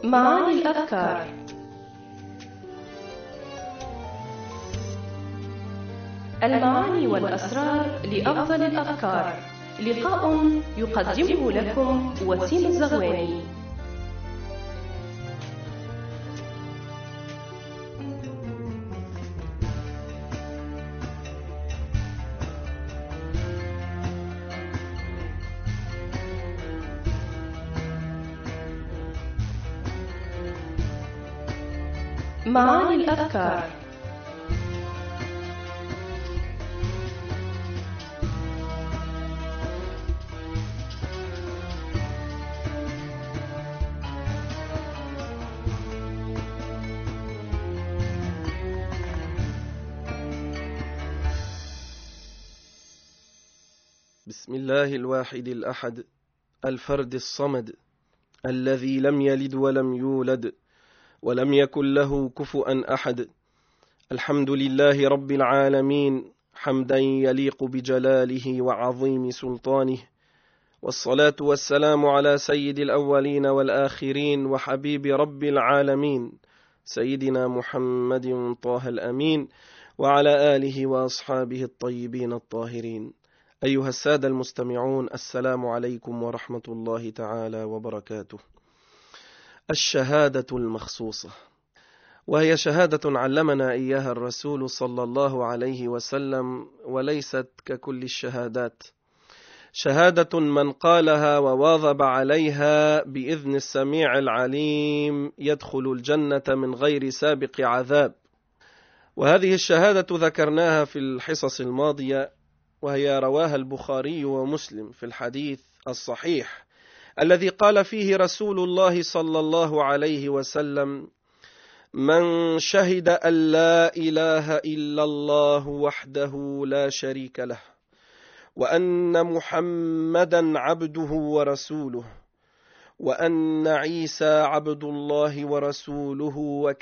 معاني الأفكار. المعاني والأسرار لأفضل الأفكار. لقاء يقدمه لكم وسيم الزغواني. معاني الأفكار. بسم الله الواحد الأحد الفرد الصمد الذي لم يلد ولم يولد ولم يكن له كفؤا أحد. الحمد لله رب العالمين حمدا يليق بجلاله وعظيم سلطانه، والصلاة والسلام على سيد الأولين والآخرين وحبيب رب العالمين سيدنا محمد طه الأمين وعلى آله وأصحابه الطيبين الطاهرين. أيها السادة المستمعون، السلام عليكم ورحمة الله تعالى وبركاته. الشهادة المخصوصة، وهي شهادة علمنا إياها الرسول صلى الله عليه وسلم، وليست ككل الشهادات. شهادة من قالها وواظب عليها بإذن السميع العليم يدخل الجنة من غير سابق عذاب. وهذه الشهادة ذكرناها في الحصص الماضية، وهي رواها البخاري ومسلم في الحديث الصحيح الذي قال فيه رسول الله صلى الله عليه وسلم: من شهد أن لا إله إلا الله وحده لا شريك له، وأن محمدا عبده ورسوله، وأن عيسى عبد الله ورسوله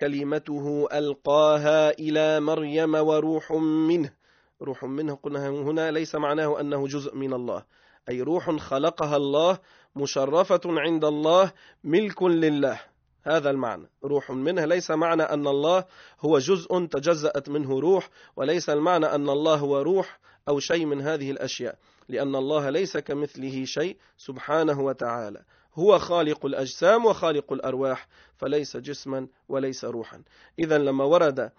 وكلمته ألقاها إلى مريم وروح منه. روح منه قلنا هنا ليس معناه أنه جزء من الله، أي روح خلقها الله مشرفة عند الله ملك لله. هذا المعنى، روح منه. ليس معنى أن الله هو جزء تجزأت منه روح، وليس المعنى أن الله هو روح أو شيء من هذه الأشياء، لأن الله ليس كمثله شيء سبحانه وتعالى. هو خالق الأجسام وخالق الأرواح، فليس جسما وليس روحا. إذن لما ورد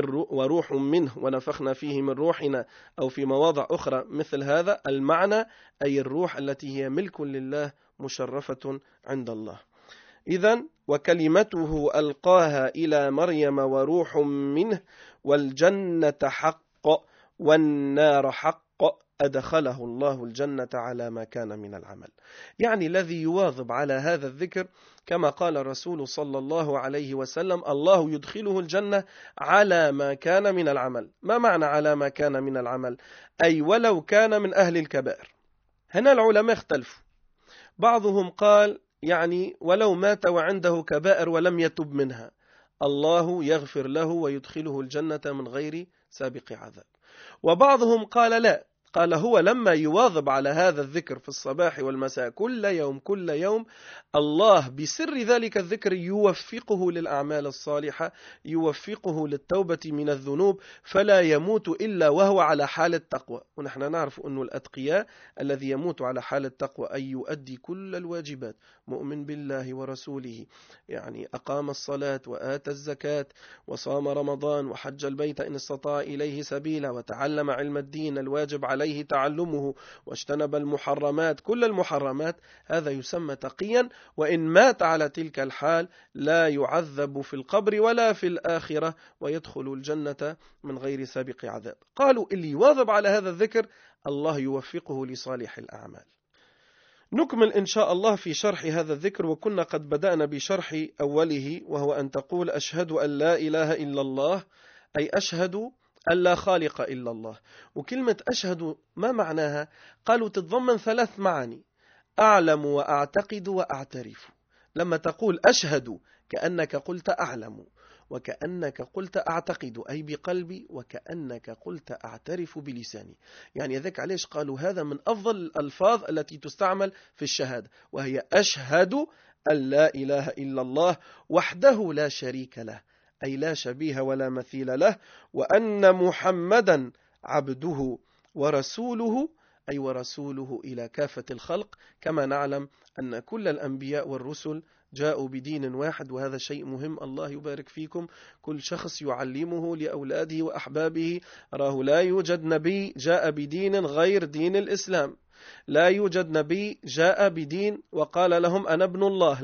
وروح منه ونفخنا فيه من روحنا أو في مواضع أخرى مثل هذا المعنى، أي الروح التي هي ملك لله مشرفة عند الله. إذن وكلمته ألقاها إلى مريم وروح منه، والجنة حق والنار حق أدخله الله الجنة على ما كان من العمل. يعني الذي يواظب على هذا الذكر كما قال الرسول صلى الله عليه وسلم: الله يدخله الجنة على ما كان من العمل. ما معنى على ما كان من العمل؟ أي ولو كان من أهل الكبائر. هنا العلماء اختلفوا، بعضهم قال يعني ولو مات وعنده كبائر ولم يتب منها الله يغفر له ويدخله الجنة من غير سابق عذاب. وبعضهم قال لا، قال هو لما يواظب على هذا الذكر في الصباح والمساء كل يوم الله بسر ذلك الذكر يوفقه للأعمال الصالحة، يوفقه للتوبة من الذنوب، فلا يموت إلا وهو على حال التقوى. ونحن نعرف أن الأتقياء الذي يموت على حال التقوى أي يؤدي كل الواجبات، مؤمن بالله ورسوله، يعني أقام الصلاة وآتى الزكاة وصام رمضان وحج البيت إن استطاع إليه سبيلا، وتعلم علم الدين الواجب عليه تعلمه، واجتنب المحرمات كل المحرمات، هذا يسمى تقيا. وإن مات على تلك الحال لا يعذب في القبر ولا في الآخرة، ويدخل الجنة من غير سابق عذاب. قالوا اللي يواظب على هذا الذكر الله يوفقه لصالح الأعمال. نكمل إن شاء الله في شرح هذا الذكر، وكنا قد بدأنا بشرح أوله، وهو أن تقول أشهد أن لا إله إلا الله، أي أشهد أن لا خالق إلا الله. وكلمة أشهد ما معناها؟ قالوا تتضمن 3 معاني: أعلم وأعتقد وأعترف. لما تقول أشهد كأنك قلت أعلم، وكأنك قلت أعتقد أي بقلبي، وكأنك قلت أعترف بلساني. يعني ذاك علاش قالوا هذا من أفضل الألفاظ التي تستعمل في الشهادة، وهي أشهد أن لا إله إلا الله وحده لا شريك له، أي لا شبيه ولا مثيل له، وأن محمدا عبده ورسوله، أي ورسوله إلى كافة الخلق. كما نعلم أن كل الأنبياء والرسل جاءوا بدين واحد، وهذا شيء مهم. الله يبارك فيكم. كل شخص يعلمه لأولاده وأحبابه. راه لا يوجد نبي جاء بدين غير دين الإسلام، لا يوجد نبي جاء بدين وقال لهم أنا ابن الله،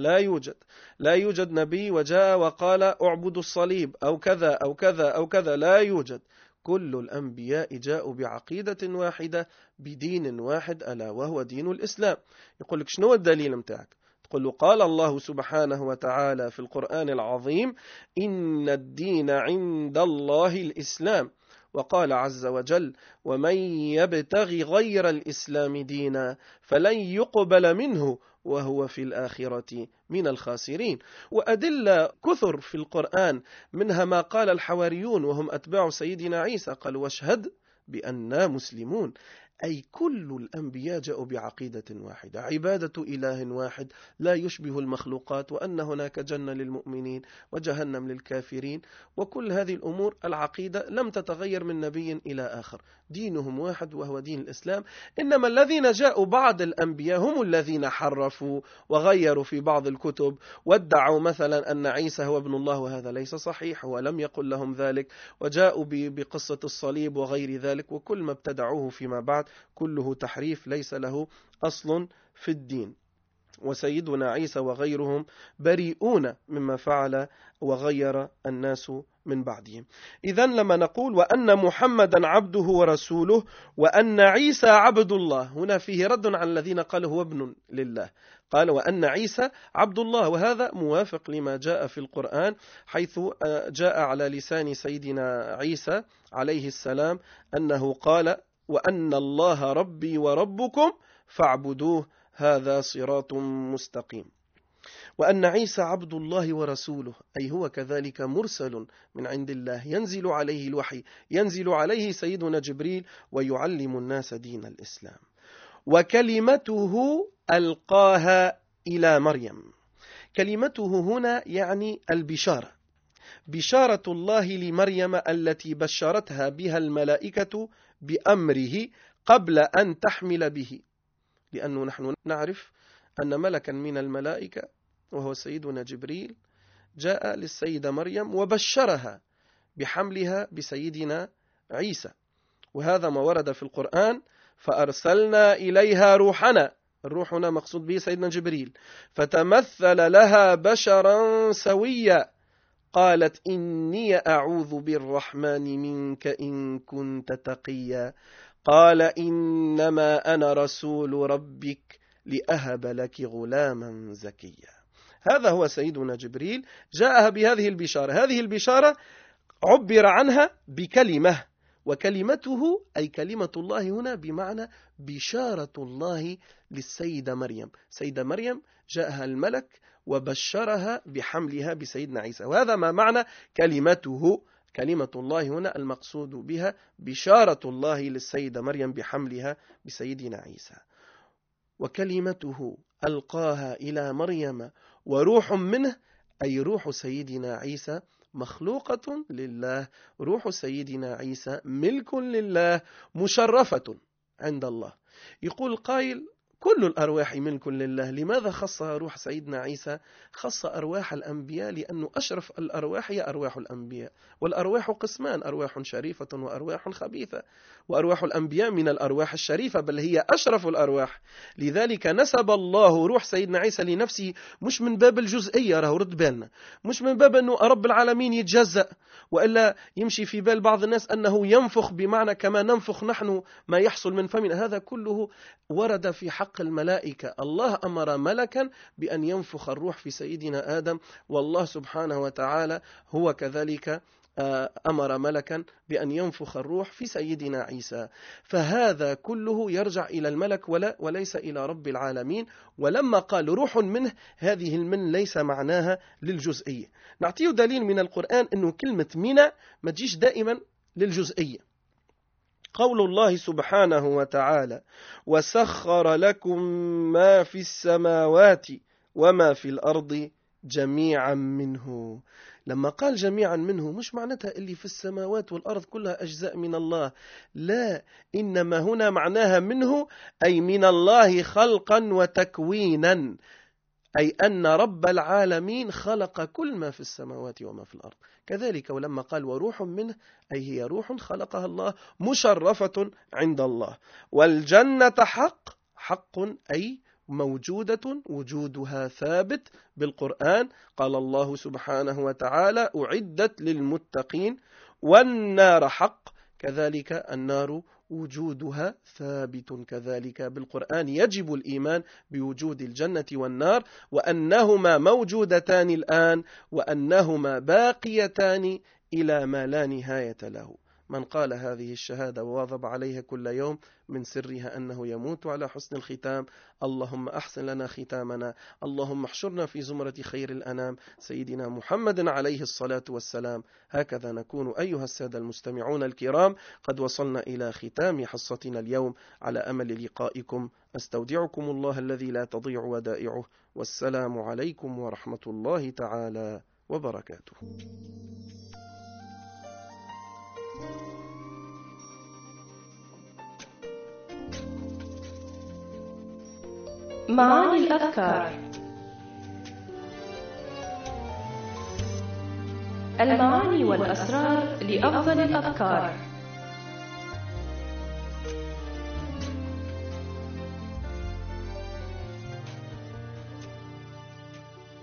لا يوجد نبي وجاء وقال اعبدوا الصليب أو كذا أو كذا أو كذا، لا يوجد. كل الأنبياء جاءوا بعقيدة واحدة بدين واحد، ألا وهو دين الإسلام. يقول لك شنو الدليل متاعك؟ تقول له قال الله سبحانه وتعالى في القرآن العظيم إن الدين عند الله الإسلام، وقال عز وجل ومن يبتغي غير الإسلام دينا فلن يقبل منه وهو في الآخرة من الخاسرين. وأدلة كثر في القرآن، منها ما قال الحواريون وهم أتباع سيدنا عيسى، قالوا واشهد بأننا مسلمون. أي كل الأنبياء جاءوا بعقيدة واحدة، عبادة إله واحد لا يشبه المخلوقات، وأن هناك جنة للمؤمنين وجهنم للكافرين. وكل هذه الأمور العقيدة لم تتغير من نبي إلى آخر، دينهم واحد وهو دين الإسلام. إنما الذين جاءوا بعد الأنبياء هم الذين حرفوا وغيروا في بعض الكتب، وادعوا مثلا أن عيسى هو ابن الله، وهذا ليس صحيح، ولم يقل لهم ذلك، وجاءوا بقصة الصليب وغير ذلك. وكل ما ابتدعوه فيما بعد كله تحريف ليس له أصل في الدين. وسيدنا عيسى وغيرهم بريئون مما فعل وغير الناس من بعدهم. إذن لما نقول وأن محمدا عبده ورسوله وأن عيسى عبد الله، هنا فيه رد على الذين قالوا هو ابن لله. قال وأن عيسى عبد الله، وهذا موافق لما جاء في القرآن، حيث جاء على لسان سيدنا عيسى عليه السلام أنه قال وأن الله ربي وربكم فاعبدوه هذا صراط مستقيم. وأن عيسى عبد الله ورسوله، أي هو كذلك مرسل من عند الله، ينزل عليه الوحي، ينزل عليه سيدنا جبريل ويعلم الناس دين الإسلام. وكلمته ألقاها إلى مريم. كلمته هنا يعني البشارة، بشارة الله لمريم التي بشرتها بها الملائكة بأمره قبل أن تحمل به، لأنه نحن نعرف أن ملكا من الملائكة وهو سيدنا جبريل جاء للسيدة مريم وبشرها بحملها بسيدنا عيسى، وهذا ما ورد في القرآن فأرسلنا إليها روحنا. الروح هنا مقصود به سيدنا جبريل، فتمثل لها بشرا سويا، قالت إني أعوذ بالرحمن منك إن كنت تقيا، قال إنما أنا رسول ربك لأهب لك غلاما زكيا. هذا هو سيدنا جبريل جاءها بهذه البشارة. هذه البشارة عبر عنها بكلمة، وكلمته أي كلمة الله هنا بمعنى بشارة الله للسيدة مريم. سيدة مريم جاءها الملك وبشرها بحملها بسيدنا عيسى، وهذا ما معنى كلمته. كلمة الله هنا المقصود بها بشارة الله للسيدة مريم بحملها بسيدنا عيسى. وكلمته ألقاها إلى مريم وروح منه، أي روح سيدنا عيسى مخلوقة لله، روح سيدنا عيسى ملك لله مشرفة عند الله. يقول قائل كل الأرواح ملك لله، لماذا خصها روح سيدنا عيسى؟ خص أرواح الأنبياء لأنه أشرف الأرواح هي أرواح الأنبياء، والأرواح قسمان، أرواح شريفة وأرواح خبيثة، وأرواح الأنبياء من الأرواح الشريفة بل هي أشرف الأرواح. لذلك نسب الله روح سيدنا عيسى لنفسه، مش من باب الجزئية، راه رد بالنا، مش من باب أنه رب العالمين يتجزأ، وإلا يمشي في بال بعض الناس أنه ينفخ بمعنى كما ننفخ نحن ما يحصل من فمنا. هذا كله ورد في حق الملائكة. الله أمر ملكا بأن ينفخ الروح في سيدنا آدم، والله سبحانه وتعالى هو كذلك أمر ملكا بأن ينفخ الروح في سيدنا عيسى، فهذا كله يرجع إلى الملك وليس إلى رب العالمين. ولما قال روح منه، هذه المن ليس معناها للجزئية. نعطيه دليل من القرآن أنه كلمة من ما تجيش دائما للجزئية. قول الله سبحانه وتعالى: وسخر لكم ما في السماوات وما في الأرض جميعا منه. لما قال جميعا منه مش معناتها اللي في السماوات والأرض كلها أجزاء من الله، لا، إنما هنا معناها منه أي من الله خلقا وتكوينا، أي أن رب العالمين خلق كل ما في السماوات وما في الأرض. كذلك ولما قال وروح منه، أي هي روح خلقها الله مشرفة عند الله. والجنة حق أي موجودة، وجودها ثابت بالقرآن. قال الله سبحانه وتعالى: أعدت للمتقين. والنار حق، كذلك النار وجودها ثابت كذلك بالقرآن. يجب الإيمان بوجود الجنة والنار، وأنهما موجودتان الآن، وأنهما باقيتان إلى ما لا نهاية له. من قال هذه الشهادة وواظب عليها كل يوم من سرها أنه يموت على حسن الختام. اللهم أحسن لنا ختامنا، اللهم احشرنا في زمرة خير الأنام سيدنا محمد عليه الصلاة والسلام. هكذا نكون أيها السادة المستمعون الكرام قد وصلنا إلى ختام حصتنا اليوم، على أمل لقائكم. أستودعكم الله الذي لا تضيع ودائعه، والسلام عليكم ورحمة الله تعالى وبركاته. معاني الأذكار. المعاني والأسرار لأفضل الأذكار.